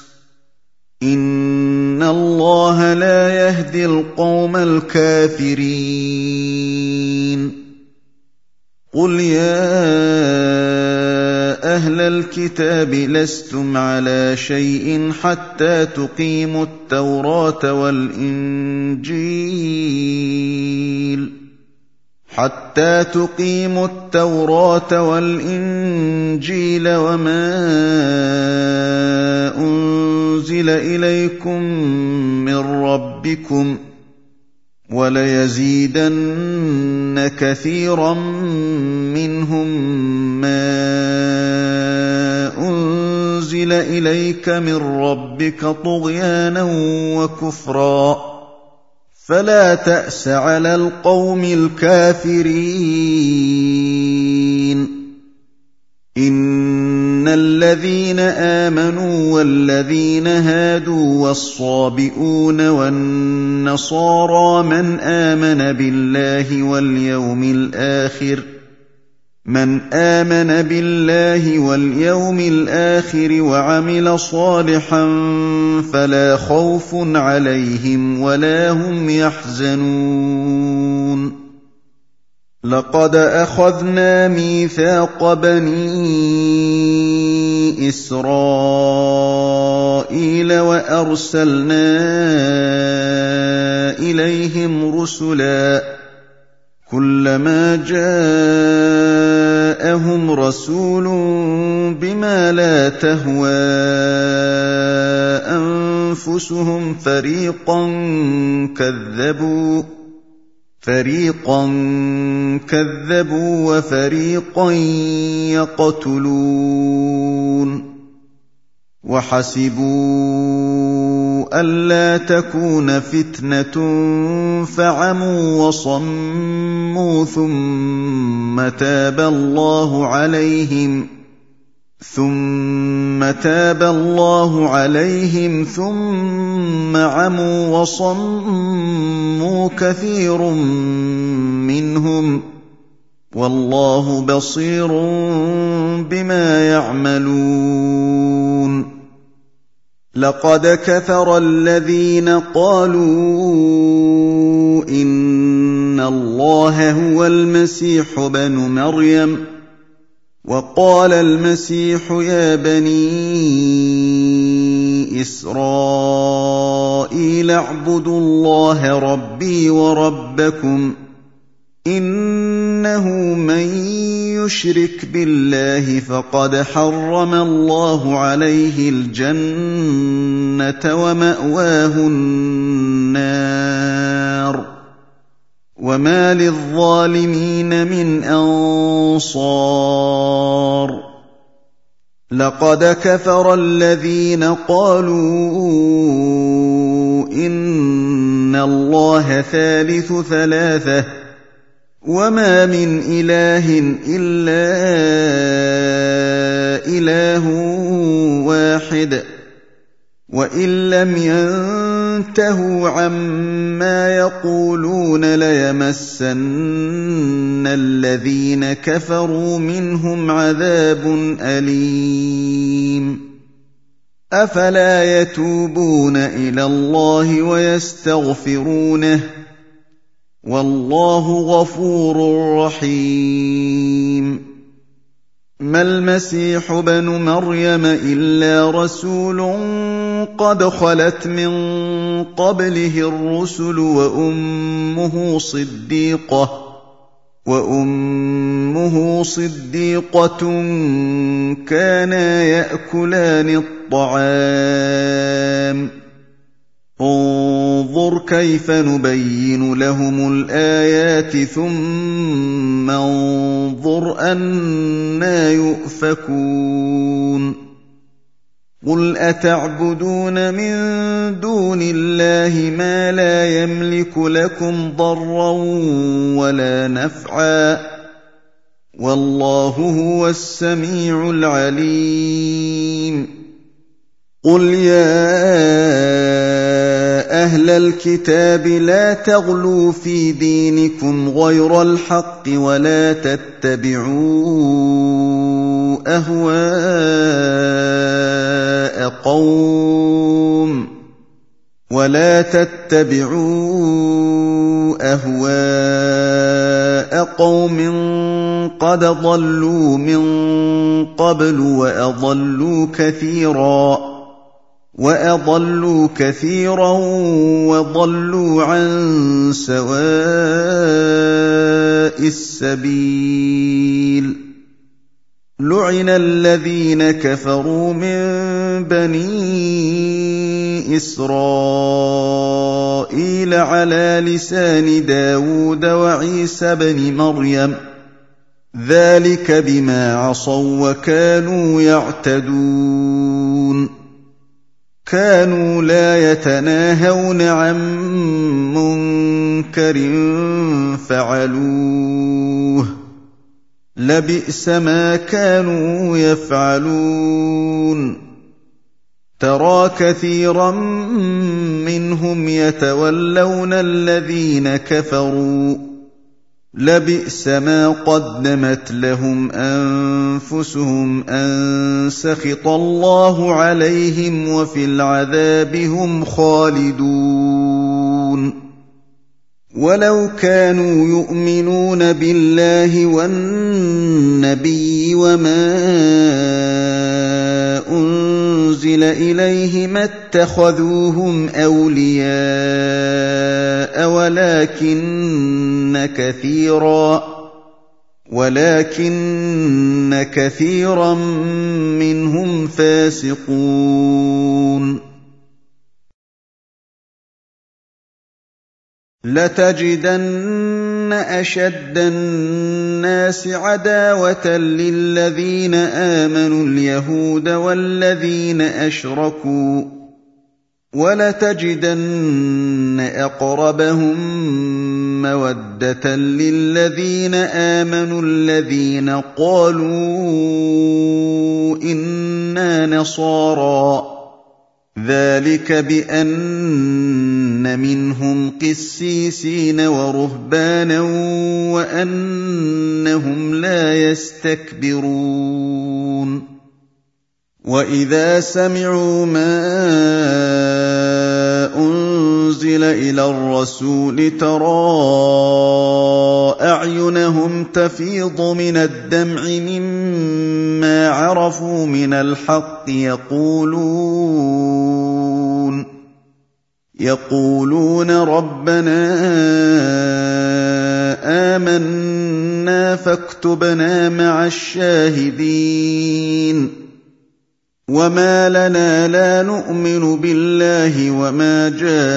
إن الله لا يهدي القوم الكافرين قل يا أهل الكتاب لستم على شيء حتى تقيموا التوراة والإنجيل حتى تقيموا التوراة والإنجيل وما أنزل إليكم من ربكم وليزيدن كثيرا منهم ما أنزل إليك من ربك طغيانا وكفرا فلا تأس على القوم الكافرين إن الذين آمنوا والذين هادوا والصابئون والنصارى من آمن بالله واليوم الآخر من آمن بالله واليوم الآخر وعمل صالحا فلا خوف عليهم ولا هم يحزنون لقد أخذنا ميثاق بني إسرائيل وأرسلنا إليهم رسلا كلما جاءهم رسول بما لا تهوى أنفسهم فريقا كذبوا فريقا كذبوا وفريقا يقتلون وحسبوا ألا تكون فتنة فعموا وصموا ثم تاب الله عليهم ثم تاب الله عليهم ثم عموا وصموا كثير منهم والله بصير بما يعملون لقد كفر الذين قالوا إن الله هو المسيح ابن مريم وقال المسيح يا بني إسرائيل اعبدوا الله ربي وربكم إنه من يشرك بالله فقد حرم الله عليه الجنة ومأواه النار وما للظالمين من أنصار لقد كفر الذين قالوا إن الله ثالث ثلاثة وما من إله إلا إله واحد وإن لم ينتهوا عما يقولون ليمسن الذين كفروا منهم عذاب أليم أفلا يتوبون إلى الله ويستغفرونه والله غفور رحيم ما المسيح ابن مريم إلا رسول قد خلت من قبله الرسل وأمه صديقة وأمه صديقة كانا يأكلان الطعام انظر كيف نبين لهم الآيات ثم انظر أنى يؤفكون قُلْ أَتَعْبُدُونَ مِن دُونِ اللَّهِ مَا لَا يَمْلِكُ لَكُمْ ضَرًّا وَلَا نَفْعًا ۚ وَاللَّهُ هُوَ السَّمِيعُ الْعَلِيمُ قُلْ يَا أَهْلَ الْكِتَابِ لَا تَغْلُوا فِي دِينِكُمْ غَيْرَ الْحَقِّ وَلَا تَتَّبِعُوا أَهْوَاءَ قَوْمٍ وَلَا تَتَّبِعُوا أَهْوَاءَ قَوْمٍ قَدْ ضَلُّوا مِن قَبْلُ وَأَضَلُّوا كَثِيرًا وَأَضَلُّوا كَثِيرًا وَضَلُّوا عَن سَوَاءِ السَّبِيلِ لُعِنَ الَّذِينَ كَفَرُوا مِن بَنِي إِسْرَائِيلَ عَلَىٰ لِسَانِ دَاوُودَ وَعِيسَى ابْنِ مَرْيَمَ ذَٰلِكَ بِمَا عَصَوا وَّكَانُوا يَعْتَدُونَ كَانُوا لَا يَتَنَاهَوْنَ عَن مُّنكَرٍ فَعَلُوهُ لَبِئْسَ مَا كَانُوا يَفْعَلُونَ تَرَىٰ كَثِيرًا مِّنْهُمْ يَتَوَلَّوْنَ الَّذِينَ كَفَرُوا لَبِئْسَ مَا قَدَّمَتْ لَهُمْ أَنفُسُهُمْ أَن سَخِطَ اللَّهُ عَلَيْهِمْ وَفِي الْعَذَابِ هُمْ خَالِدُونَ وَلَوْ كَانُوا يُؤْمِنُونَ بِاللَّهِ وَالنَّبِيِّ وَمَا أُنزِلَ إِلَيْهِ مَا اتَّخَذُوهُمْ أَوْلِيَاءَ وَلَٰكِنَّ كَثِيرًا وَلَٰكِنَّ كَثِيرًا مِّنْهُمْ فَاسِقُونَ لَتَجِدَنَّ أَشَدَّ النَّاسِ عَدَاوَةً لِّلَّذِينَ آمَنُوا الْيَهُودَ وَالَّذِينَ أَشْرَكُوا ۖ وَلَتَجِدَنَّ أَقْرَبَهُم مَّوَدَّةً لِّلَّذِينَ آمَنُوا الَّذِينَ قَالُوا إِنَّا نَصَارَىٰ ۚ ذَٰلِكَ بِأَنَّ مِنْهُمْ قِسِّيسِينَ وَرُهْبَانًا وَأَنَّهُمْ لَا يَسْتَكْبِرُونَ وَإِذَا سَمِعُوا مَا أُنزِلَ إِلَى الرَّسُولِ تَرَىٰ أَعْيُنَهُمْ تَفِيضُ مِنَ الدَّمْعِ مِمَّا عَرَفُوا مِنَ الْحَقِّ يَقُولُونَ يَقُولُونَ رَبَّنَا آمَنَّا فَاكْتُبْنَا مَعَ الشَّاهِدِينَ وَمَا لَنَا لَا نُؤْمِنُ بِاللَّهِ وَمَا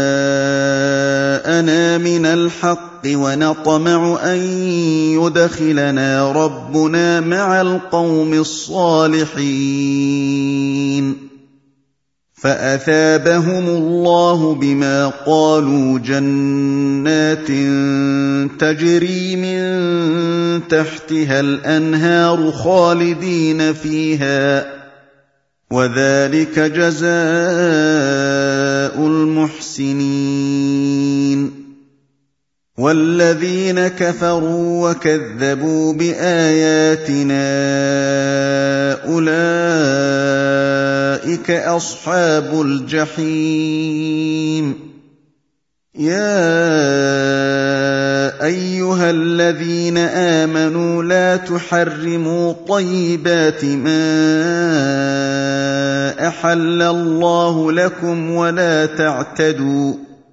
جَاءَنَا مِنَ الْحَقِّ وَنَطْمَعُ أَن يُدْخِلَنَا رَبُّنَا مَعَ الْقَوْمِ الصَّالِحِينَ فَأَثَابَهُمُ اللَّهُ بِمَا قَالُوا جَنَّاتٍ تَجْرِي مِن تَحْتِهَا الْأَنْهَارُ خَالِدِينَ فِيهَا ۚ وَذَٰلِكَ جَزَاءُ الْمُحْسِنِينَ وَالَّذِينَ كَفَرُوا وَكَذَّبُوا بِآيَاتِنَا أُولَٰئِكَ أَصْحَابُ الْجَحِيمِ يَا أَيُّهَا الَّذِينَ آمَنُوا لَا تُحَرِّمُوا طَيِّبَاتِ مَا أَحَلَّ اللَّهُ لَكُمْ وَلَا تَعْتَدُوا ۚ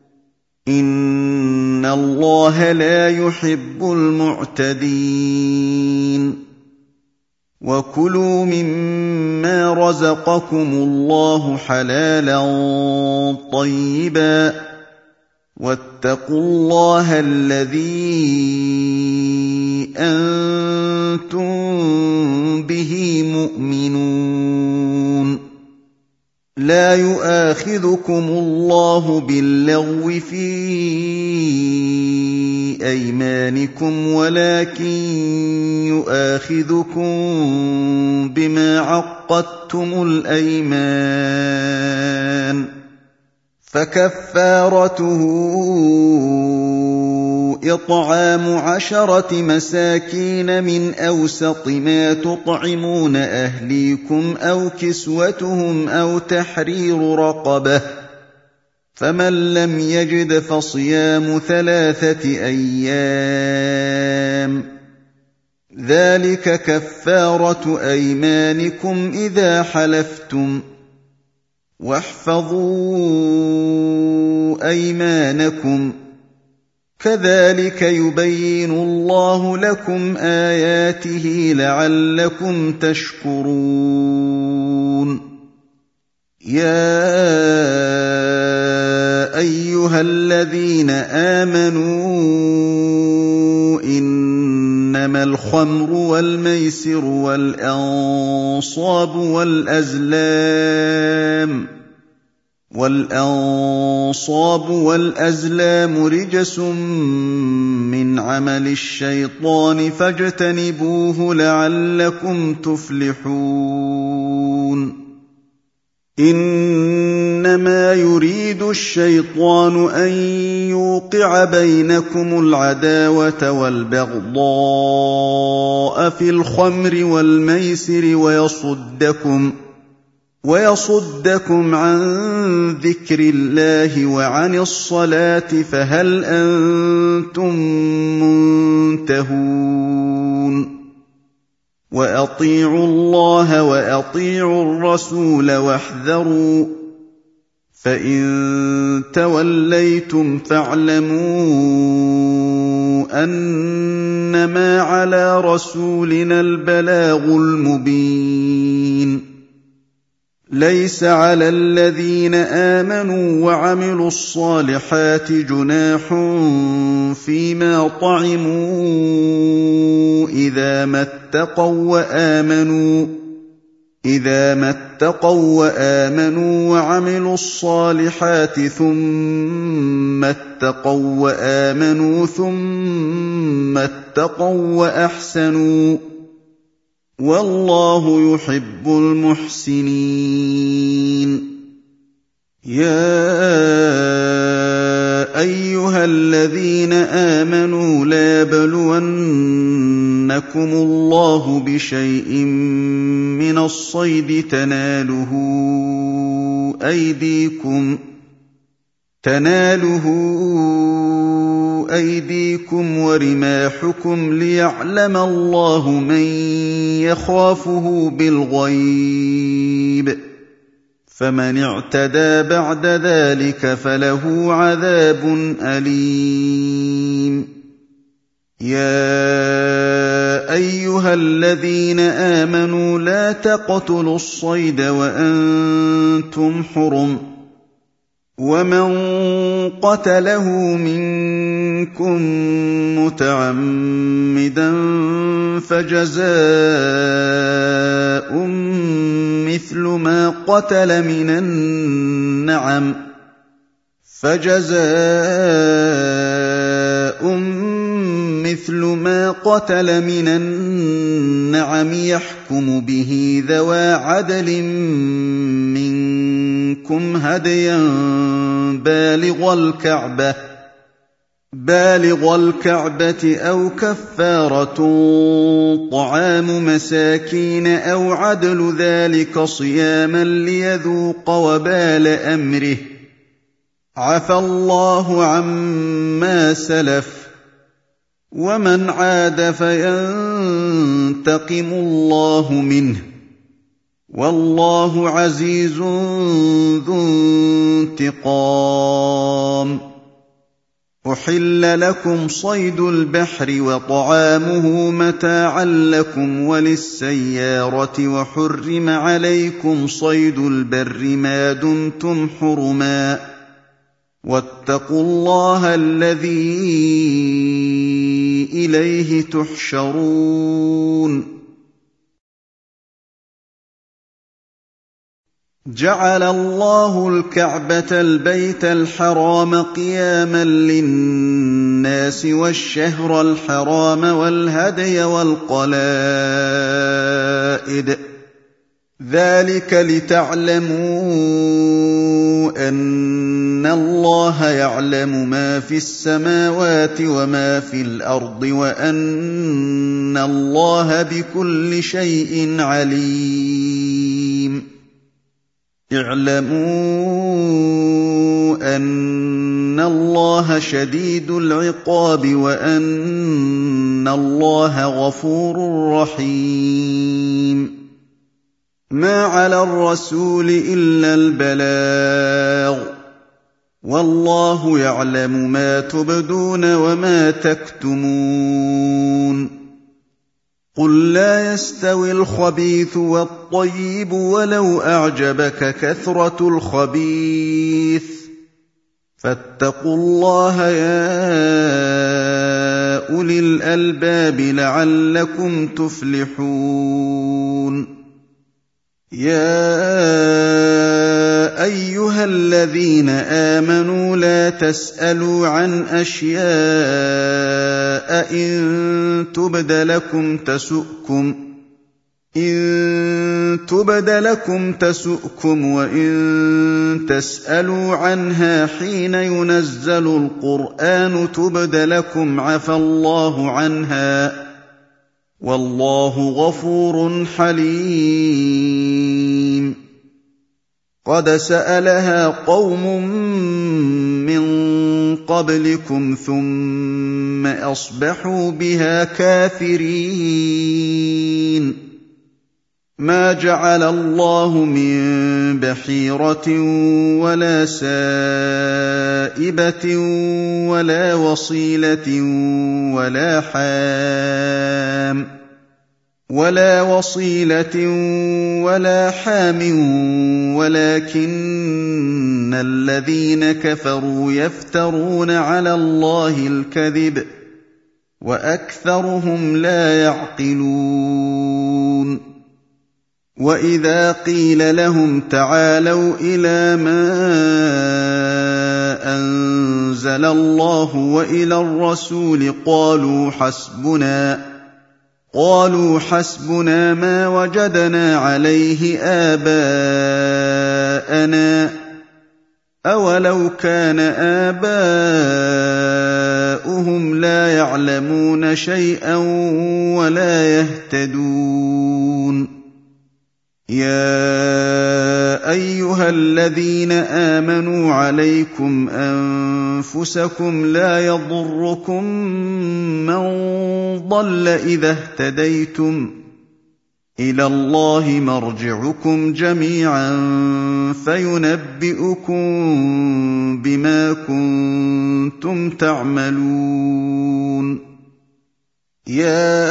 إِنَّ اللَّهَ لَا يُحِبُّ الْمُعْتَدِينَ وَكُلُوا مِمَّا رَزَقَكُمُ اللَّهُ حَلَالًا طَيِّبًا ۚ وَاتَّقُوا اللَّهَ الَّذِي أَنتُم بِهِ مُؤْمِنُونَ لا يؤاخذكم الله باللغو في أيمانكم ولكن يؤاخذكم بما عقدتم الأيمان فكفارته إطعام عشرة مساكين من أوسط ما تطعمون أهليكم أو كسوتهم أو تحرير رقبة فمن لم يجد فصيام ثلاثة أيام ذلك كفارة أيمانكم إذا حلفتم واحفظوا أيمانكم كذلك يبين الله لكم آياته لعلكم تشكرون يا أيها الذين آمنوا إنما الخمر والميسر والأنصاب والأزلام والأنصاب والأزلام رجس من عمل الشيطان فاجتنبوه لعلكم تفلحون إنما يريد الشيطان أن يوقع بينكم العداوة والبغضاء في الخمر والميسر ويصدكم ويصدكم عن ذكر الله وعن الصلاة فهل أنتم منتهون وأطيعوا الله وأطيعوا الرسول واحذروا فإن توليتم فاعلموا أنما على رسولنا البلاغ المبين ليس على الذين آمنوا وعملوا الصالحات جناح فيما طعموا إذا ما اتقوا وآمنوا إذا ما اتقوا وآمنوا وعملوا الصالحات ثم اتقوا وآمنوا ثم اتقوا وأحسنوا والله يحب المحسنين يا أيها الذين آمنوا لا يبلونكم الله بشيء من الصيد تناله أيديكم تناله أيديكم ورماحكم ليعلم الله من يخافه بالغيب فمن اعتدى بعد ذلك فله عذاب أليم يا أيها الذين آمنوا لا تقتلوا الصيد وأنتم حرم ومن قتله منكم متعمدا فجزاء مثل ما قتل من النعم فجزاء مثل ما قتل من النعم يحكم به ذوى عدل منكم هديا بالغ الكعبة بالغ الكعبة أو كفارة طعام مساكين أو عدل ذلك صياما ليذوق وبال أمره عفى الله عما سلف ومن عاد فينتقم الله منه والله عزيز ذو انتقام أحل لكم صيد البحر وطعامه متاعا لكم وللسيارة وحرم عليكم صيد البر ما دمتم حرما واتقوا الله الذي إليه تحشرون جعل الله الكعبة البيت الحرام قياما للناس والشهر الحرام والهدي والقلائد ذلك لتعلموا أن الله يعلم ما في السماوات وما في الأرض وأن الله بكل شيء عليم اعلموا أن الله شديد العقاب وأن الله غفور رحيم ما على الرسول إلا البلاغ والله يعلم ما تبدون وما تكتمون قل لا يستوي الخبيث والطيب ولو أعجبك كثرة الخبيث فاتقوا الله يا أولي الألباب لعلكم تفلحون يا أيها الذين آمنوا لا تسألوا عن أشياء إن تبد لكم تسؤكم إن تبد لكم تسؤكم وإن تسألوا عنها حين ينزل القرآن تبد لكم عفى الله عنها والله غفور حليم قد سألها قوم من قبلكم ثم أصبحوا بها كافرين ما جعل الله من بحيرة ولا سائبة ولا وصيلة ولا حام ولا وصيلة ولا حام ولكن الذين كفروا يفترون على الله الكذب وأكثرهم لا يعقلون وإذا قيل لهم تعالوا إلى ما أنزل الله وإلى الرسول قالوا حسبنا قالوا حسبنا ما وجدنا عليه آباءنا أولو كان آباؤهم لا يعلمون شيئا ولا يهتدون يا أيها الذين آمنوا عليكم أنفسكم لا يضركم من ضل إذا اهتديتم إلى الله مرجعكم جميعا فينبئكم بما كنتم تعملون يا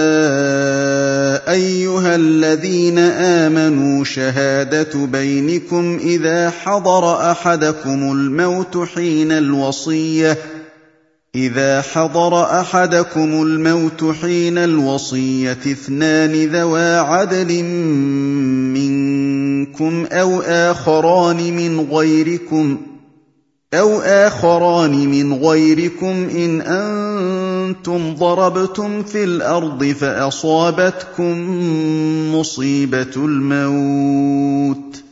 أيها الذين آمنوا شهادة بينكم إذا حضر أحدكم الموت حين الوصية إذا حضر أحدكم الموت حين الوصية اثنان ذوى عدل منكم أو آخران من غيركم أو آخران من غيركم إن أنتم ضربتم في الأرض فأصابتكم مصيبة الموت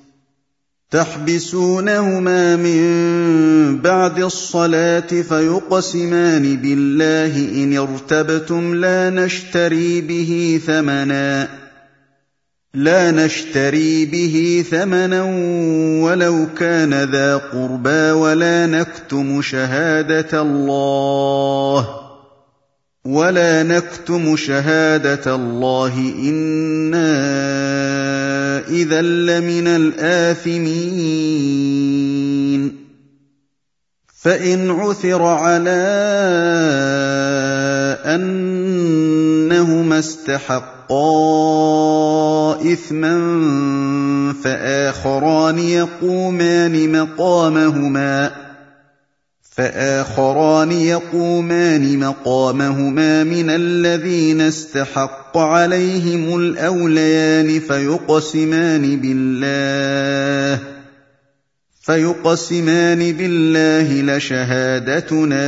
تحبسونهما من بعد الصلاة فيقسمان بالله إن ارتبتم لا نشتري به ثمنا لا نشتري به ثمنا ولو كان ذا قربى ولا نكتم شهادة الله ولا نكتم شهادة الله إنا إذا لمن الآثمين فإن عثر على أنهما استحقا إثما فآخران يقومان مقامهما فآخران يقومان مقامهما من الذين استحق عليهم الأوليان فيقسمان بالله فيقسمان بالله لشهادتنا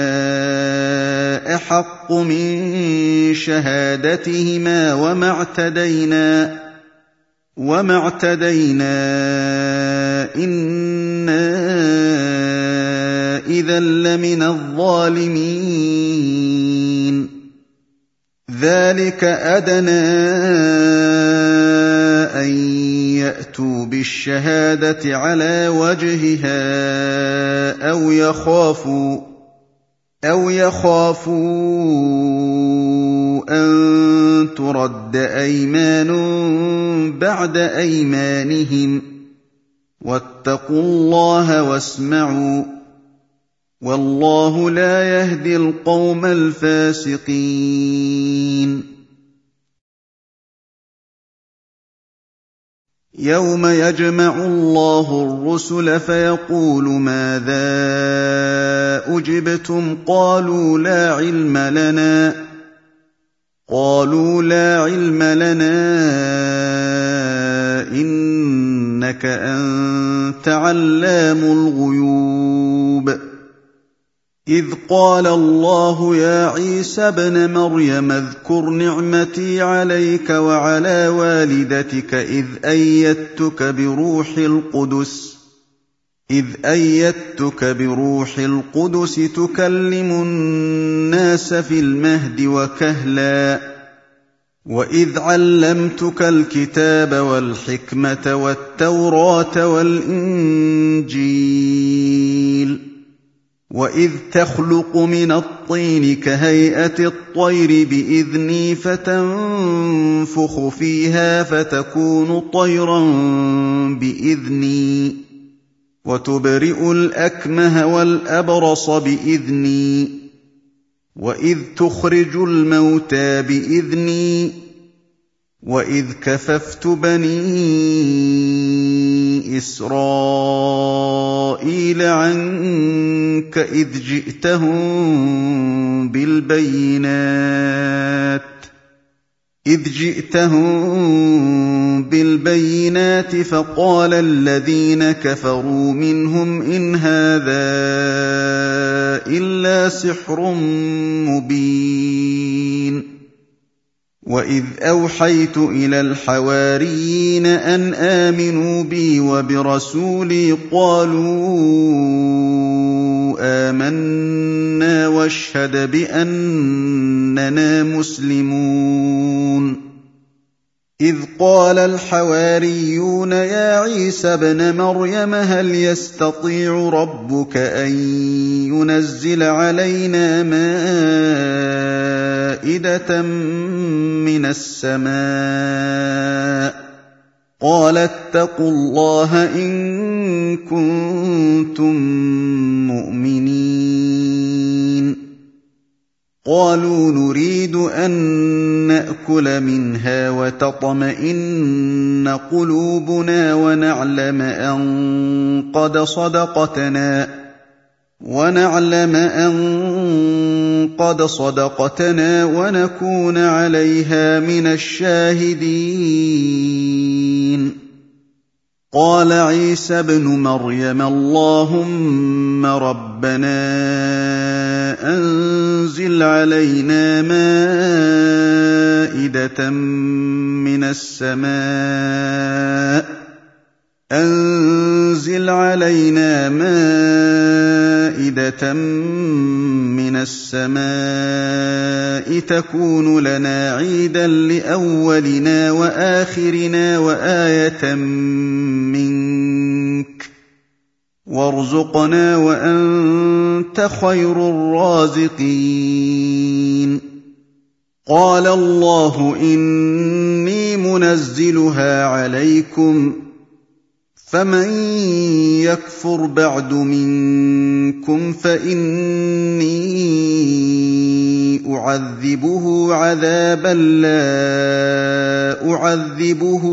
أحق من شهادتهما وما اعتدينا وما اعتدينا إنا إذا لمن الظالمين ذلك أدنى أن يأتوا بالشهادة على وجهها أو يخافوا أو يخافوا أن ترد أيمان بعد أيمانهم واتقوا الله واسمعوا والله لا يهدي القوم الفاسقين يوم يجمع الله الرسل فيقول ماذا أجبتم قالوا لا علم لنا قالوا لا علم لنا إنك أنت علام الغيوب إذ قال الله يا عيسى ابن مريم اذكر نعمتي عليك وعلى والدتك إذ أيدتك بروح القدس إذ أيدتك بروح القدس تكلم الناس في المهد وكهلا وإذ علمتك الكتاب والحكمة والتوراة والإنجيل وإذ تخلق من الطين كهيئة الطير بإذني فتنفخ فيها فتكون طيرا بإذني وتبرئ الأكمه والأبرص بإذني وإذ تخرج الموتى بإذني وإذ كففت بني إسرائيل عنك إذ جئتهم بالبينات إذ جئتهم بالبينات فقال الذين كفروا منهم إن هذا إلا سحر مبين وإذ أوحيت إلى الحواريين أن آمنوا بي وبرسولي قالوا آمنا واشهد بأننا مسلمون إذ قال الحواريون يا عيسى ابن مريم هل يستطيع ربك أن ينزل علينا مائدة من السماء قال اتقوا الله إن كنتم مؤمنين قالوا نريد أن نأكل منها وتطمئن قلوبنا ونعلم أن قد صدقتنا ونعلم أن قد صدقتنا ونكون عليها من الشاهدين قال عيسى ابن مريم اللهم ربنا أنزل علينا مائدة من السماء أنزل علينا مائدة من السماء تكون لنا عيدا لأولنا وآخرنا وآية منك وارزقنا وأنت خير الرازقين قال الله إني منزلها عليكم فمن يكفر بعد منكم فإني أعذبه عذابا لا أعذبه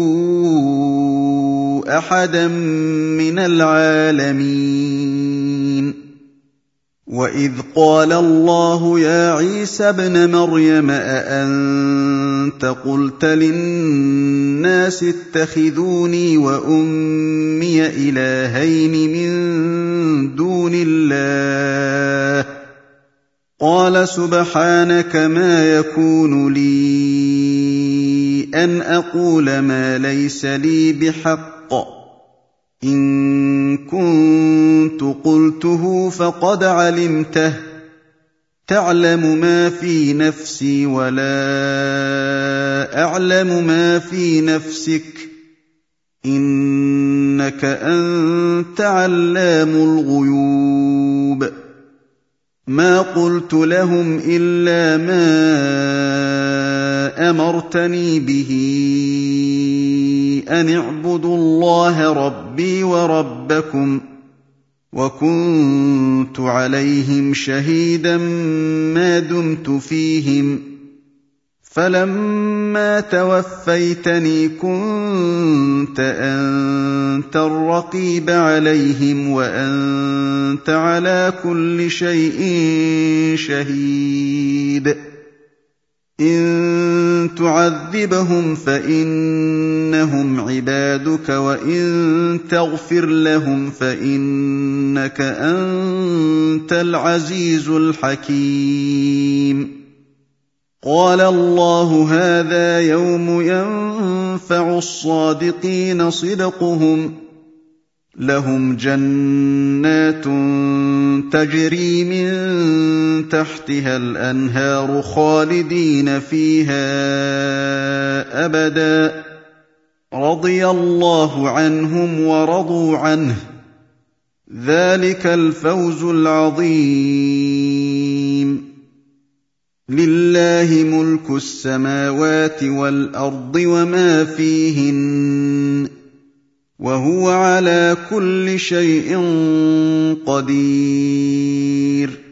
أحدا من العالمين وَإِذْ قَالَ اللَّهُ يَا عِيسَى ابْنَ مَرْيَمَ أَأَنتَ قُلْتَ لِلنَّاسِ اتَّخِذُونِي وَأُمِّيَ إِلَٰهَيْنِ مِن دُونِ اللَّهِ ۖ قَالَ سُبْحَانَكَ مَا يَكُونُ لِي أَنْ أَقُولَ مَا لَيْسَ لِي بِحَقٍّ ۚ إِن كُنتُ قُلْتُهُ فَقَدْ عَلِمْتَهُ ۚ تَعْلَمُ مَا فِي نَفْسِي وَلَا أَعْلَمُ مَا فِي نَفْسِكَ ۚ إِنَّكَ أَنتَ عَلَّامُ الْغُيُوبِ مَا قُلْتُ لَهُمْ إِلَّا مَا أَمَرْتَنِي بِهِ أَنِ اعْبُدُوا اللَّهَ رَبِّي وَرَبَّكُمْ ۚ وَكُنتُ عَلَيْهِمْ شَهِيدًا مَا دُمْتُ فِيهِمْ ۖ فَلَمَّا تَوَفَّيْتَنِي كُنتَ أَنتَ الرَّقِيبَ عَلَيْهِمْ وَأَنتَ عَلَىٰ كُلِّ شَيْءٍ شَهِيدٌ إِن تُعَذِّبْهُمْ فَإِنَّهُمْ عِبَادُكَ وَإِن تَغْفِرْ لَهُمْ فَإِنَّكَ أَنتَ الْعَزِيزُ الْحَكِيمُ قَالَ اللَّهُ هَٰذَا يَوْمُ يَنفَعُ الصَّادِقِينَ صِدْقُهُمْ ۚ لَهُمْ جَنَّاتٌ تَجْرِي مِن تَحْتِهَا الْأَنْهَارُ خَالِدِينَ فِيهَا أَبَدًا ۖ رَّضِيَ اللَّهُ عَنْهُمْ وَرَضُوا عَنْهُ ۚ ذَٰلِكَ الْفَوْزُ الْعَظِيمُ لِلَّهِ مُلْكُ السَّمَاوَاتِ وَالْأَرْضِ وَمَا فِيهِنَّ ۚ وَهُوَ عَلَىٰ كُلِّ شَيْءٍ قَدِيرٌ